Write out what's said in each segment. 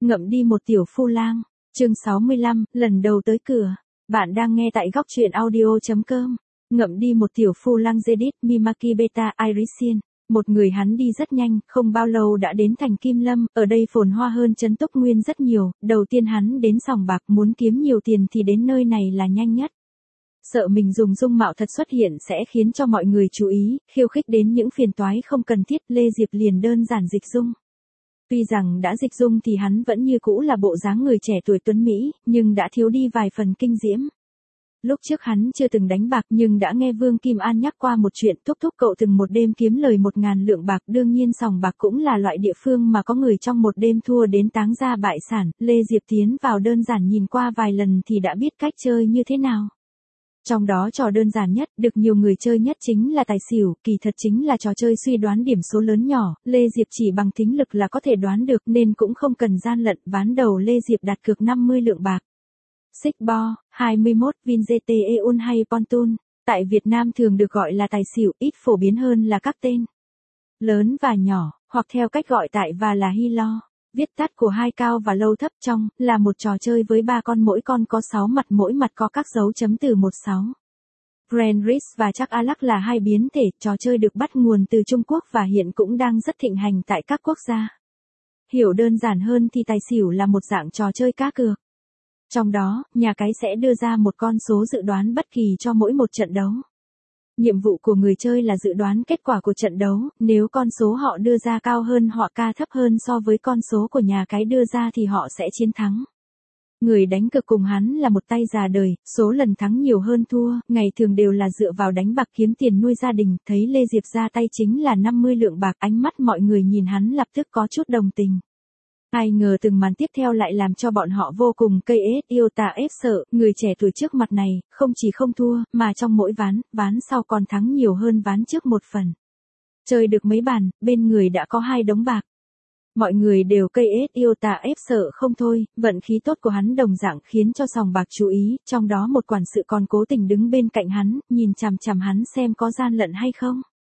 Ngậm đi một tiểu phu lang. Chương 65, lần đầu tới cửa. Bạn đang nghe tại góc truyện audio.com. Ngậm đi một tiểu phu lang Judith Mimaki Beta Irisian. Một người hắn đi rất nhanh, không bao lâu đã đến thành Kim Lâm, ở đây phồn hoa hơn trấn Túc Nguyên rất nhiều. Đầu tiên hắn đến sòng bạc muốn kiếm nhiều tiền thì đến nơi này là nhanh nhất. Sợ mình dùng dung mạo thật xuất hiện sẽ khiến cho mọi người chú ý, khiêu khích đến những phiền toái không cần thiết. Lê Diệp liền đơn giản dịch dung. Tuy rằng đã dịch dung thì hắn vẫn như cũ là bộ dáng người trẻ tuổi tuấn Mỹ, nhưng đã thiếu đi vài phần kinh diễm. Lúc trước hắn chưa từng đánh bạc nhưng đã nghe Vương Kim An nhắc qua một chuyện, thúc cậu từng một đêm kiếm lời 1.000 lượng bạc. Đương nhiên sòng bạc cũng là loại địa phương mà có người trong một đêm thua đến táng gia bại sản. Lê Diệp tiến vào đơn giản nhìn qua vài lần thì đã biết cách chơi như thế nào. Trong đó trò đơn giản nhất, được nhiều người chơi nhất chính là tài xỉu, kỳ thật chính là trò chơi suy đoán điểm số lớn nhỏ. Lê Diệp chỉ bằng thính lực là có thể đoán được nên cũng không cần gian lận. Ván đầu Lê Diệp đặt cược 50 lượng bạc. Xích bo, 21, Vin GT Eun hay Pontoon, tại Việt Nam thường được gọi là tài xỉu, ít phổ biến hơn là các tên lớn và nhỏ, hoặc theo cách gọi tại và là Hilo. Viết tắt của hai cao và lâu thấp trong, là một trò chơi với 3 con, mỗi con có 6 mặt, mỗi mặt có các dấu chấm từ 16. Grand Rix và Chắc Alak là hai biến thể, trò chơi được bắt nguồn từ Trung Quốc và hiện cũng đang rất thịnh hành tại các quốc gia. Hiểu đơn giản hơn thì tài xỉu là một dạng trò chơi cá cược. Trong đó, nhà cái sẽ đưa ra một con số dự đoán bất kỳ cho mỗi một trận đấu. Nhiệm vụ của người chơi là dự đoán kết quả của trận đấu, nếu con số họ đưa ra cao hơn hoặc thấp hơn so với con số của nhà cái đưa ra thì họ sẽ chiến thắng. Người đánh cược cùng hắn là một tay già đời, số lần thắng nhiều hơn thua, ngày thường đều là dựa vào đánh bạc kiếm tiền nuôi gia đình. Thấy Lê Diệp ra tay chính là 50 lượng bạc, ánh mắt mọi người nhìn hắn lập tức có chút đồng tình. Ai ngờ từng màn tiếp theo lại làm cho bọn họ vô cùng cây ết yêu tà ép sợ. Người trẻ tuổi trước mặt này, không chỉ không thua, mà trong mỗi ván sau còn thắng nhiều hơn ván trước một phần. Chơi được mấy bàn, bên người đã có 2 đống bạc. Mọi người đều cây ết yêu tà ép sợ không thôi. Vận khí tốt của hắn đồng dạng khiến cho sòng bạc chú ý, trong đó một quản sự còn cố tình đứng bên cạnh hắn, nhìn chằm chằm hắn xem có gian lận hay không.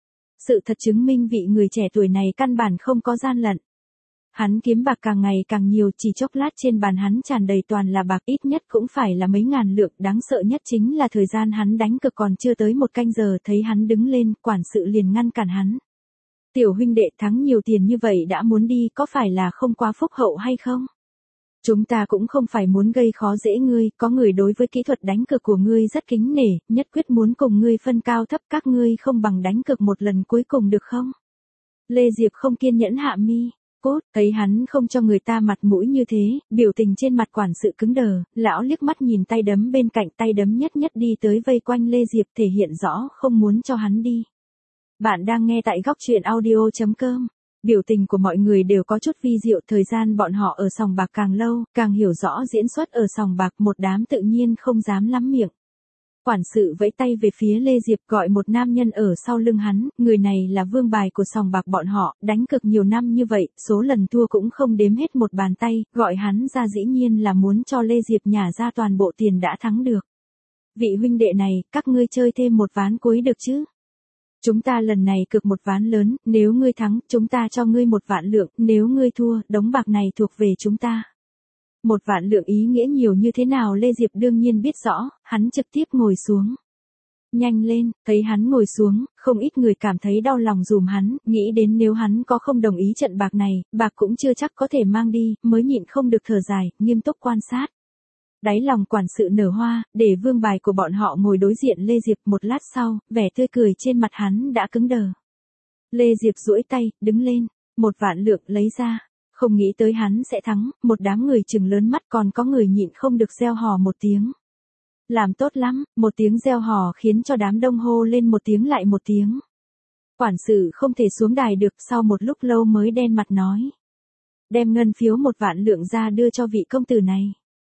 Sự thật chứng minh vị người trẻ tuổi này căn bản không có gian lận. Hắn kiếm bạc càng ngày càng nhiều, chỉ chốc lát trên bàn hắn tràn đầy toàn là bạc, ít nhất cũng phải là mấy ngàn lượng. Đáng sợ nhất chính là thời gian hắn đánh cược còn chưa tới 1 canh giờ, thấy hắn đứng lên, quản sự liền ngăn cản hắn. Tiểu huynh đệ, thắng nhiều tiền như vậy đã muốn đi, có phải là không quá phúc hậu hay không? Chúng ta cũng không phải muốn gây khó dễ ngươi, có người đối với kỹ thuật đánh cược của ngươi rất kính nể, nhất quyết muốn cùng ngươi phân cao thấp, các ngươi không bằng đánh cược một lần cuối cùng được không? Lê Diệp không kiên nhẫn hạ mi. Thấy hắn không cho người ta mặt mũi như thế, biểu tình trên mặt quản sự cứng đờ, lão liếc mắt nhìn tay đấm bên cạnh, tay đấm nhất đi tới vây quanh Lê Diệp, thể hiện rõ không muốn cho hắn đi. Bạn đang nghe tại góc truyện audio.com. Biểu tình của mọi người đều có chút vi diệu, thời gian bọn họ ở sòng bạc càng lâu, càng hiểu rõ diễn xuất ở sòng bạc, một đám tự nhiên không dám lắm miệng. Quản sự vẫy tay về phía Lê Diệp, gọi một nam nhân ở sau lưng hắn, người này là vương bài của sòng bạc bọn họ, đánh cược nhiều năm như vậy, số lần thua cũng không đếm hết một bàn tay, gọi hắn ra dĩ nhiên là muốn cho Lê Diệp nhả ra toàn bộ tiền đã thắng được. Vị huynh đệ này, các ngươi chơi thêm một ván cuối được chứ? Chúng ta lần này cược một ván lớn, nếu ngươi thắng, chúng ta cho ngươi 1 vạn lượng, nếu ngươi thua, đống bạc này thuộc về chúng ta. 1 vạn lượng ý nghĩa nhiều như thế nào Lê Diệp đương nhiên biết rõ, hắn trực tiếp ngồi xuống. Nhanh lên, thấy hắn ngồi xuống, không ít người cảm thấy đau lòng dùm hắn, nghĩ đến nếu hắn có không đồng ý trận bạc này, bạc cũng chưa chắc có thể mang đi, mới nhịn không được thở dài, nghiêm túc quan sát. Đáy lòng quản sự nở hoa, để vương bài của bọn họ ngồi đối diện Lê Diệp. Một lát sau, vẻ tươi cười trên mặt hắn đã cứng đờ. Lê Diệp duỗi tay, đứng lên, 1 vạn lượng lấy ra. Không nghĩ tới hắn sẽ thắng, một đám người trừng lớn mắt, còn có người nhịn không được reo hò một tiếng. Làm tốt lắm, một tiếng reo hò khiến cho đám đông hô lên một tiếng lại một tiếng. Quản sự không thể xuống đài được, sau một lúc lâu mới đen mặt nói. Đem ngân phiếu 1 vạn lượng ra đưa cho vị công tử này.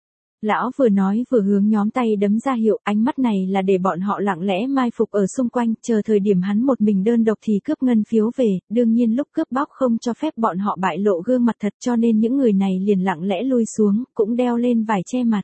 Lão vừa nói vừa hướng nhóm tay đấm ra hiệu, ánh mắt này là để bọn họ lặng lẽ mai phục ở xung quanh, chờ thời điểm hắn một mình đơn độc thì cướp ngân phiếu về, đương nhiên lúc cướp bóc không cho phép bọn họ bại lộ gương mặt thật, cho nên những người này liền lặng lẽ lui xuống, cũng đeo lên vải che mặt.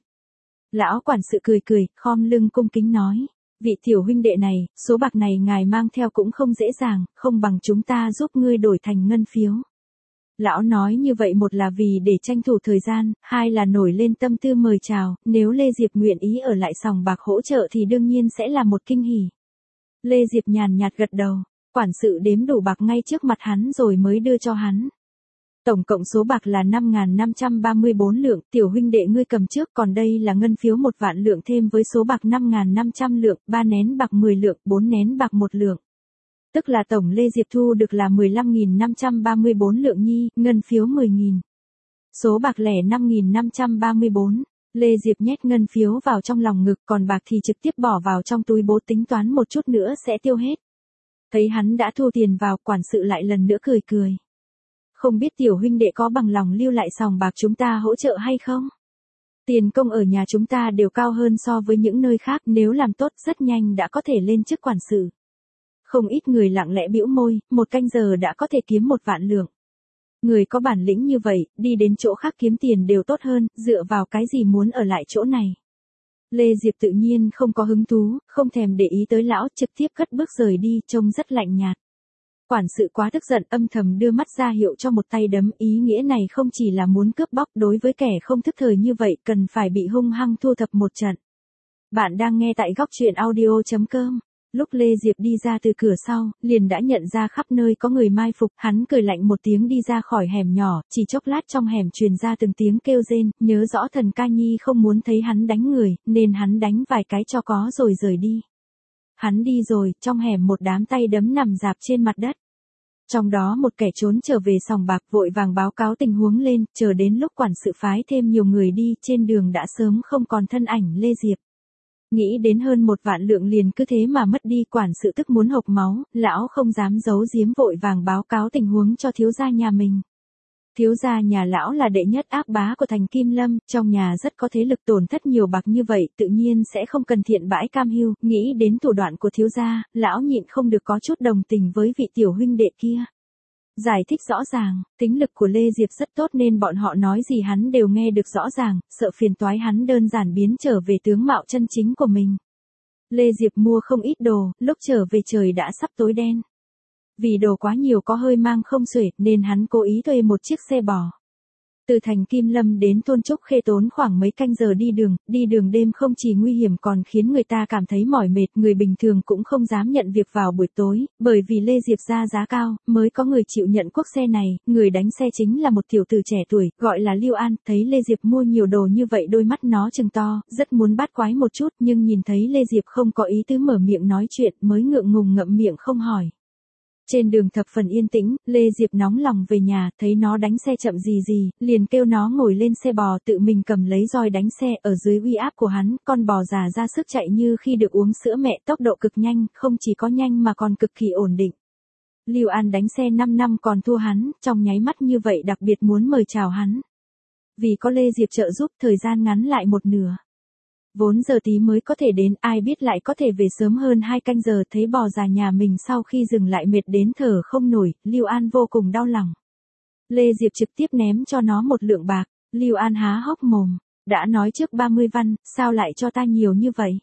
Lão quản sự cười, khom lưng cung kính nói, vị tiểu huynh đệ này, số bạc này ngài mang theo cũng không dễ dàng, không bằng chúng ta giúp ngươi đổi thành ngân phiếu. Lão nói như vậy một là vì để tranh thủ thời gian, hai là nổi lên tâm tư mời chào, nếu Lê Diệp nguyện ý ở lại sòng bạc hỗ trợ thì đương nhiên sẽ là một kinh hỉ. Lê Diệp nhàn nhạt gật đầu, quản sự đếm đủ bạc ngay trước mặt hắn rồi mới đưa cho hắn. Tổng cộng số bạc là 5.534 lượng, tiểu huynh đệ ngươi cầm trước, còn đây là ngân phiếu 1 vạn lượng thêm với số bạc 5.500 lượng, 3 nén bạc 10 lượng, 4 nén bạc 1 lượng. Tức là tổng Lê Diệp thu được là 15.534 lượng nhi, ngân phiếu 10.000. Số bạc lẻ 5.534. Lê Diệp nhét ngân phiếu vào trong lòng ngực, còn bạc thì trực tiếp bỏ vào trong túi bố tính toán một chút nữa sẽ tiêu hết. Thấy hắn đã thu tiền vào, quản sự lại lần nữa cười cười. Không biết tiểu huynh đệ có bằng lòng lưu lại sòng bạc chúng ta hỗ trợ hay không? Tiền công ở nhà chúng ta đều cao hơn so với những nơi khác, nếu làm tốt rất nhanh đã có thể lên chức quản sự. Không ít người lặng lẽ bĩu môi, 1 canh giờ đã có thể kiếm 1 vạn lượng. Người có bản lĩnh như vậy, đi đến chỗ khác kiếm tiền đều tốt hơn, dựa vào cái gì muốn ở lại chỗ này. Lê Diệp tự nhiên không có hứng thú, không thèm để ý tới lão, trực tiếp cất bước rời đi, trông rất lạnh nhạt. Quản sự quá tức giận, âm thầm đưa mắt ra hiệu cho một tay đấm, ý nghĩa này không chỉ là muốn cướp bóc, đối với kẻ không thức thời như vậy cần phải bị hung hăng thu thập một trận. Bạn đang nghe tại góc truyện audio.com. Lúc Lê Diệp đi ra từ cửa sau, liền đã nhận ra khắp nơi có người mai phục, hắn cười lạnh một tiếng đi ra khỏi hẻm nhỏ, chỉ chốc lát trong hẻm truyền ra từng tiếng kêu rên, nhớ rõ Thần Ca Nhi không muốn thấy hắn đánh người, nên hắn đánh vài cái cho có rồi rời đi. Hắn đi rồi, trong hẻm một đám tay đấm nằm rạp trên mặt đất. Trong đó một kẻ trốn trở về sòng bạc vội vàng báo cáo tình huống lên, chờ đến lúc quản sự phái thêm nhiều người đi, trên đường đã sớm không còn thân ảnh Lê Diệp. Nghĩ đến hơn 1 vạn lượng liền cứ thế mà mất đi, quản sự tức muốn hộc máu, lão không dám giấu giếm vội vàng báo cáo tình huống cho thiếu gia nhà mình. Thiếu gia nhà lão là đệ nhất ác bá của thành Kim Lâm, trong nhà rất có thế lực, tổn thất nhiều bạc như vậy tự nhiên sẽ không cần thiện bãi cam hưu, nghĩ đến thủ đoạn của thiếu gia, lão nhịn không được có chút đồng tình với vị tiểu huynh đệ kia. Giải thích rõ ràng, tính lực của Lê Diệp rất tốt nên bọn họ nói gì hắn đều nghe được rõ ràng, sợ phiền toái hắn đơn giản biến trở về tướng mạo chân chính của mình. Lê Diệp mua không ít đồ, lúc trở về trời đã sắp tối đen. Vì đồ quá nhiều có hơi mang không xuể nên hắn cố ý thuê một chiếc xe bò. Từ thành Kim Lâm đến thôn Trúc Khê tốn khoảng mấy canh giờ đi đường đêm không chỉ nguy hiểm còn khiến người ta cảm thấy mỏi mệt, người bình thường cũng không dám nhận việc vào buổi tối, bởi vì Lê Diệp ra giá cao, mới có người chịu nhận cuốc xe này, người đánh xe chính là một tiểu tử trẻ tuổi, gọi là Lưu An, thấy Lê Diệp mua nhiều đồ như vậy đôi mắt nó trừng to, rất muốn bắt quái một chút nhưng nhìn thấy Lê Diệp không có ý tứ mở miệng nói chuyện mới ngượng ngùng ngậm miệng không hỏi. Trên đường thập phần yên tĩnh, Lê Diệp nóng lòng về nhà, thấy nó đánh xe chậm gì, liền kêu nó ngồi lên xe bò tự mình cầm lấy roi đánh xe, ở dưới uy áp của hắn, con bò già ra sức chạy như khi được uống sữa mẹ, tốc độ cực nhanh, không chỉ có nhanh mà còn cực kỳ ổn định. Lưu An đánh xe 5 năm còn thua hắn, trong nháy mắt như vậy đặc biệt muốn mời chào hắn. Vì có Lê Diệp trợ giúp, thời gian ngắn lại một nửa. Vốn giờ tí mới có thể đến, ai biết lại có thể về sớm hơn 2 canh giờ, thấy bò già nhà mình sau khi dừng lại mệt đến thở không nổi, Lưu An vô cùng đau lòng. Lê Diệp trực tiếp ném cho nó 1 lượng bạc, Lưu An há hốc mồm, đã nói trước 30 văn, sao lại cho ta nhiều như vậy?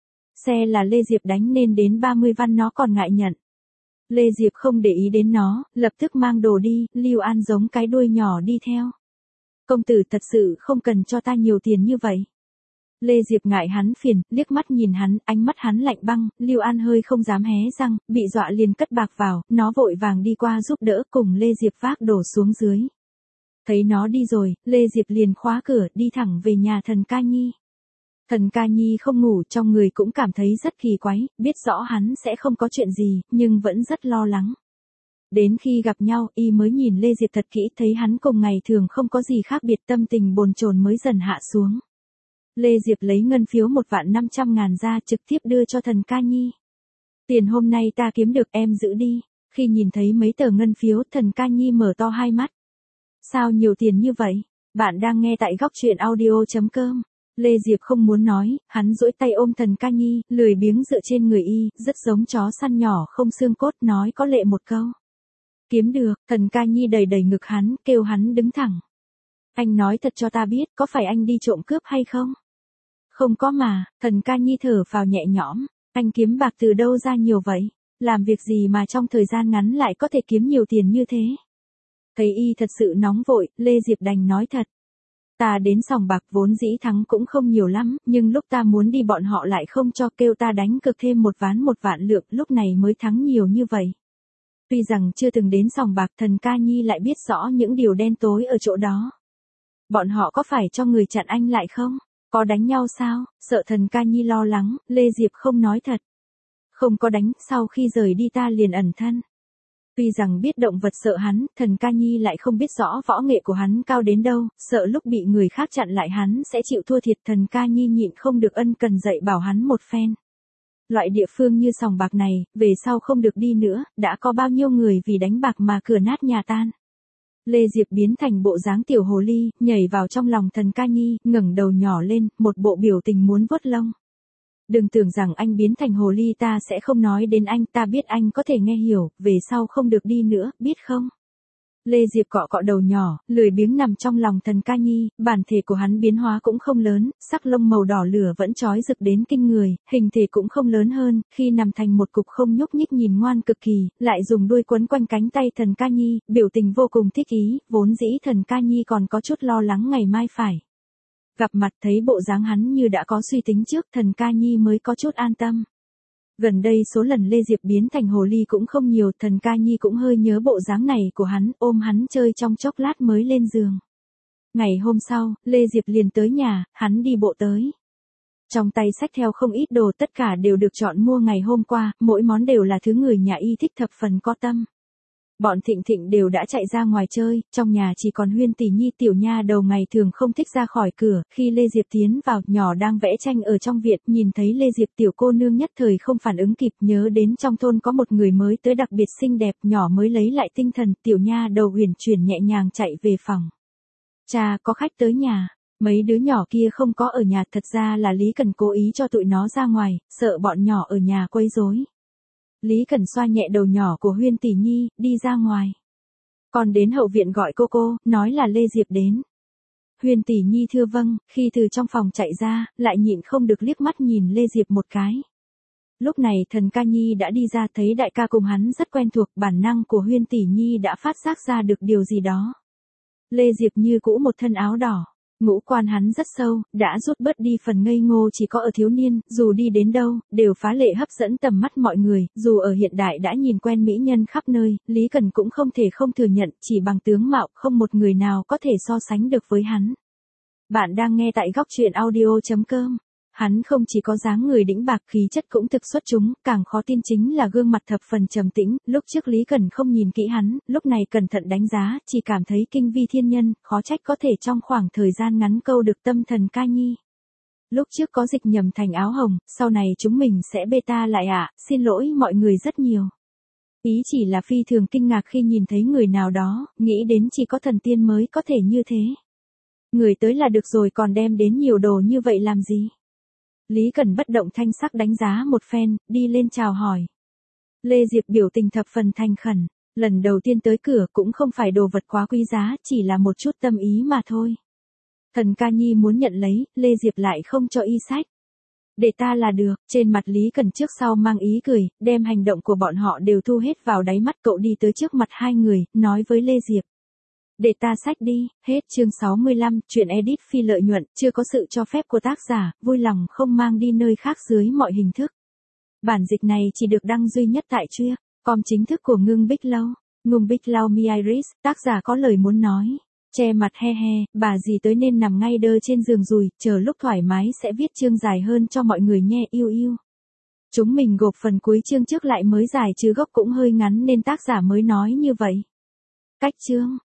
Xe là Lê Diệp đánh nên đến 30 văn nó còn ngại nhận. Lê Diệp không để ý đến nó, lập tức mang đồ đi, Lưu An giống cái đuôi nhỏ đi theo. Công tử thật sự không cần cho ta nhiều tiền như vậy. Lê Diệp ngại hắn phiền, liếc mắt nhìn hắn, ánh mắt hắn lạnh băng, Lưu An hơi không dám hé răng, bị dọa liền cất bạc vào, nó vội vàng đi qua giúp đỡ cùng Lê Diệp vác đổ xuống dưới. Thấy nó đi rồi, Lê Diệp liền khóa cửa, đi thẳng về nhà Thần Ca Nhi. Thần Ca Nhi không ngủ, trong người cũng cảm thấy rất kỳ quái, biết rõ hắn sẽ không có chuyện gì, nhưng vẫn rất lo lắng. Đến khi gặp nhau, y mới nhìn Lê Diệp thật kỹ, thấy hắn cùng ngày thường không có gì khác biệt, tâm tình bồn chồn mới dần hạ xuống. Lê Diệp lấy ngân phiếu 1.500.000 ra trực tiếp đưa cho Thần Ca Nhi. Tiền hôm nay ta kiếm được em giữ đi. Khi nhìn thấy mấy tờ ngân phiếu, Thần Ca Nhi mở to hai mắt. Sao nhiều tiền như vậy? Bạn đang nghe tại góc truyện audio.com. Lê Diệp không muốn nói, hắn duỗi tay ôm Thần Ca Nhi, lười biếng dựa trên người y, rất giống chó săn nhỏ không xương cốt, nói có lệ một câu. Kiếm được, Thần Ca Nhi đầy đầy ngực hắn, kêu hắn đứng thẳng. Anh nói thật cho ta biết, có phải anh đi trộm cướp hay không? Không có mà, Thần Ca Nhi thở phào nhẹ nhõm, anh kiếm bạc từ đâu ra nhiều vậy? Làm việc gì mà trong thời gian ngắn lại có thể kiếm nhiều tiền như thế? Thấy y thật sự nóng vội, Lê Diệp đành nói thật. Ta đến sòng bạc vốn dĩ thắng cũng không nhiều lắm, nhưng lúc ta muốn đi bọn họ lại không cho, kêu ta đánh cược thêm một ván 1.000.000, lúc này mới thắng nhiều như vậy. Tuy rằng chưa từng đến sòng bạc, Thần Ca Nhi lại biết rõ những điều đen tối ở chỗ đó. Bọn họ có phải cho người chặn anh lại không? Có đánh nhau sao? Sợ Thần Ca Nhi lo lắng, Lê Diệp không nói thật. Không có đánh, sau khi rời đi ta liền ẩn thân. Tuy rằng biết động vật sợ hắn, Thần Ca Nhi lại không biết rõ võ nghệ của hắn cao đến đâu, sợ lúc bị người khác chặn lại hắn sẽ chịu thua thiệt. Thần Ca Nhi nhịn không được ân cần dạy bảo hắn một phen. Loại địa phương như sòng bạc này, về sau không được đi nữa, đã có bao nhiêu người vì đánh bạc mà cửa nát nhà tan. Lê Diệp biến thành bộ dáng tiểu hồ ly, nhảy vào trong lòng Thần Ca Nhi, ngẩng đầu nhỏ lên, một bộ biểu tình muốn vuốt lông. Đừng tưởng rằng anh biến thành hồ ly ta sẽ không nói đến anh, ta biết anh có thể nghe hiểu, về sau không được đi nữa, biết không? Lê Diệp cọ cọ đầu nhỏ, lười biếng nằm trong lòng Thần Ca Nhi, bản thể của hắn biến hóa cũng không lớn, sắc lông màu đỏ lửa vẫn chói rực đến kinh người, hình thể cũng không lớn hơn, khi nằm thành một cục không nhúc nhích nhìn ngoan cực kỳ, lại dùng đuôi quấn quanh cánh tay Thần Ca Nhi, biểu tình vô cùng thích ý, vốn dĩ Thần Ca Nhi còn có chút lo lắng ngày mai phải gặp mặt, thấy bộ dáng hắn như đã có suy tính trước, Thần Ca Nhi mới có chút an tâm. Gần đây số lần Lê Diệp biến thành hồ ly cũng không nhiều, Thần Ca Nhi cũng hơi nhớ bộ dáng này của hắn, ôm hắn chơi trong chốc lát mới lên giường. Ngày hôm sau, Lê Diệp liền tới nhà, hắn đi bộ tới. Trong tay xách theo không ít đồ, tất cả đều được chọn mua ngày hôm qua, mỗi món đều là thứ người nhà y thích thập phần có tâm. Bọn Thịnh Thịnh đều đã chạy ra ngoài chơi, trong nhà chỉ còn Huyên Tỷ Nhi tiểu nha đầu ngày thường không thích ra khỏi cửa, khi Lê Diệp tiến vào, nhỏ đang vẽ tranh ở trong viện, nhìn thấy Lê Diệp tiểu cô nương nhất thời không phản ứng kịp, nhớ đến trong thôn có một người mới tới đặc biệt xinh đẹp, nhỏ mới lấy lại tinh thần, tiểu nha đầu huyền chuyển nhẹ nhàng chạy về phòng. Cha, có khách tới nhà. Mấy đứa nhỏ kia không có ở nhà, thật ra là Lý Cần cố ý cho tụi nó ra ngoài, sợ bọn nhỏ ở nhà quấy rối. Lý Cần xoa nhẹ đầu nhỏ của Huyên Tỷ Nhi, đi ra ngoài. Còn đến hậu viện gọi cô, nói là Lê Diệp đến. Huyên Tỷ Nhi thưa vâng, khi từ trong phòng chạy ra, lại nhịn không được liếc mắt nhìn Lê Diệp một cái. Lúc này Thần Ca Nhi đã đi ra, thấy đại ca cùng hắn rất quen thuộc, bản năng của Huyên Tỷ Nhi đã phát giác ra được điều gì đó. Lê Diệp như cũ một thân áo đỏ. Ngũ quan hắn rất sâu, đã rút bớt đi phần ngây ngô chỉ có ở thiếu niên, dù đi đến đâu, đều phá lệ hấp dẫn tầm mắt mọi người, dù ở hiện đại đã nhìn quen mỹ nhân khắp nơi, Lý Cần cũng không thể không thừa nhận, chỉ bằng tướng mạo, không một người nào có thể so sánh được với hắn. Bạn đang nghe tại góc truyện audio.com. Hắn không chỉ có dáng người đĩnh bạc, khí chất cũng thực xuất chúng, càng khó tin chính là gương mặt thập phần trầm tĩnh, lúc trước Lý Cần không nhìn kỹ hắn, lúc này cẩn thận đánh giá, chỉ cảm thấy kinh vi thiên nhân, khó trách có thể trong khoảng thời gian ngắn câu được tâm Thần Ca Nhi. Lúc trước có dịch nhầm thành áo hồng, sau này chúng mình sẽ beta lại ạ, xin lỗi mọi người rất nhiều. Ý chỉ là phi thường kinh ngạc khi nhìn thấy người nào đó, nghĩ đến chỉ có thần tiên mới có thể như thế. Người tới là được rồi, còn đem đến nhiều đồ như vậy làm gì? Lý Cần bất động thanh sắc đánh giá một phen, đi lên chào hỏi. Lê Diệp biểu tình thập phần thành khẩn, lần đầu tiên tới cửa cũng không phải đồ vật quá quý giá, chỉ là một chút tâm ý mà thôi. Thần Ca Nhi muốn nhận lấy, Lê Diệp lại không cho y sách. Để ta là được, trên mặt Lý Cần trước sau mang ý cười, đem hành động của bọn họ đều thu hết vào đáy mắt. Cậu đi tới trước mặt hai người, nói với Lê Diệp. Để ta sách đi, hết chương 65, chuyện edit phi lợi nhuận, chưa có sự cho phép của tác giả, vui lòng không mang đi nơi khác dưới mọi hình thức. Bản dịch này chỉ được đăng duy nhất tại com chính thức của Ngưng Bích Lâu. Ngưng Bích Lâu Mi Iris, tác giả có lời muốn nói. Che mặt he he, bà dì tới nên nằm ngay đơ trên giường rồi, chờ lúc thoải mái sẽ viết chương dài hơn cho mọi người nghe yêu yêu. Chúng mình gộp phần cuối chương trước lại mới dài chứ gốc cũng hơi ngắn nên tác giả mới nói như vậy. Cách chương.